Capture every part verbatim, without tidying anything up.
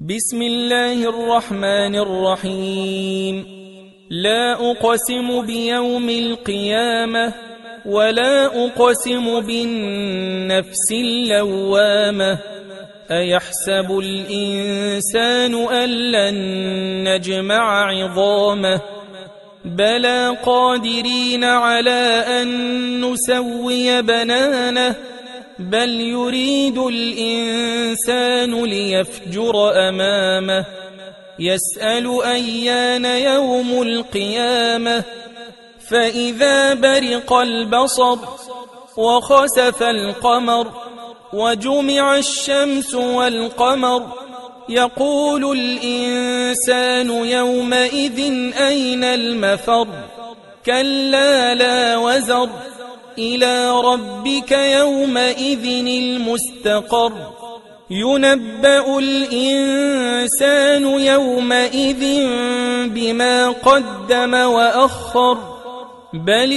بسم الله الرحمن الرحيم. لا أقسم بيوم القيامة ولا أقسم بالنفس اللوامة. أيحسب الإنسان أن لن نجمع عظامه بلى قادرين على أن نسوي بنانه بل يريد الإنسان ليفجر أمامه يسأل أيان يوم القيامة فإذا برق البصر وخسف القمر وجمع الشمس والقمر يقول الإنسان يومئذ أين المفر كلا لا وزر إلى ربك يومئذ المستقر ينبأ الإنسان يومئذ بما قدم وأخر بل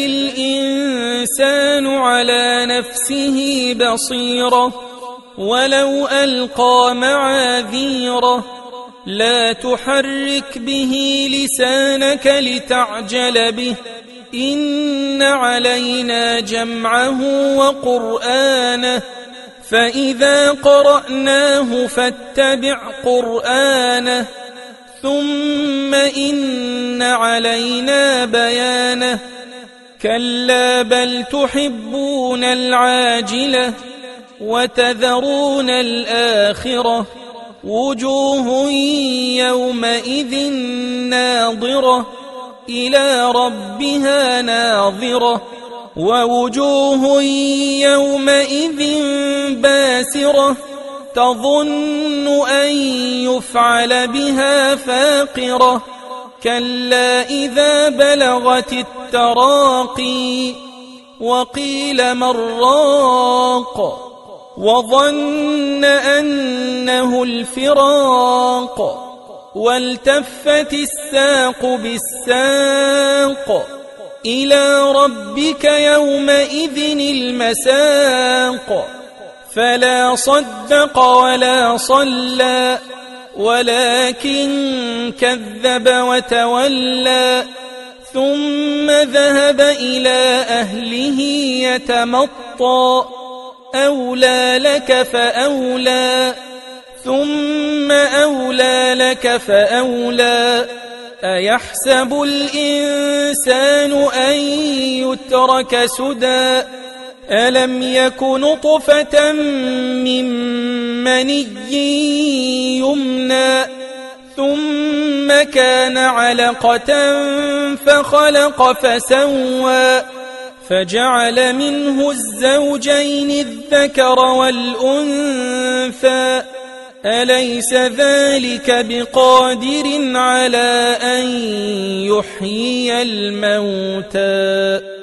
الإنسان على نفسه بصيرة ولو ألقى معاذيره لا تحرك به لسانك لتعجل به إن علينا جمعه وقرآنه فإذا قرأناه فاتبع قرآنه ثم إن علينا بيانه كلا بل تحبون العاجلة وتذرون الآخرة وجوه يومئذ ناظرة إلى ربها ناظرة ووجوه يومئذ باسرة تظن أن يفعل بها فاقرة كلا إذا بلغت التراقي وقيل من راق وظن أنه الفراق والتفت الساق بالساق إلى ربك يومئذ المساق فلا صدق ولا صلى ولكن كذب وتولى ثم ذهب إلى أهله يتمطى أولى لك فأولى ثم أولى لك فأولى أيحسب الإنسان أن يترك سدى ألم يك نطفة من مني يمنى ثم كان علقة فخلق فسوى فجعل منه الزوجين الذكر والأنثى أليس ذلك بقادر على أن يحيي الموتى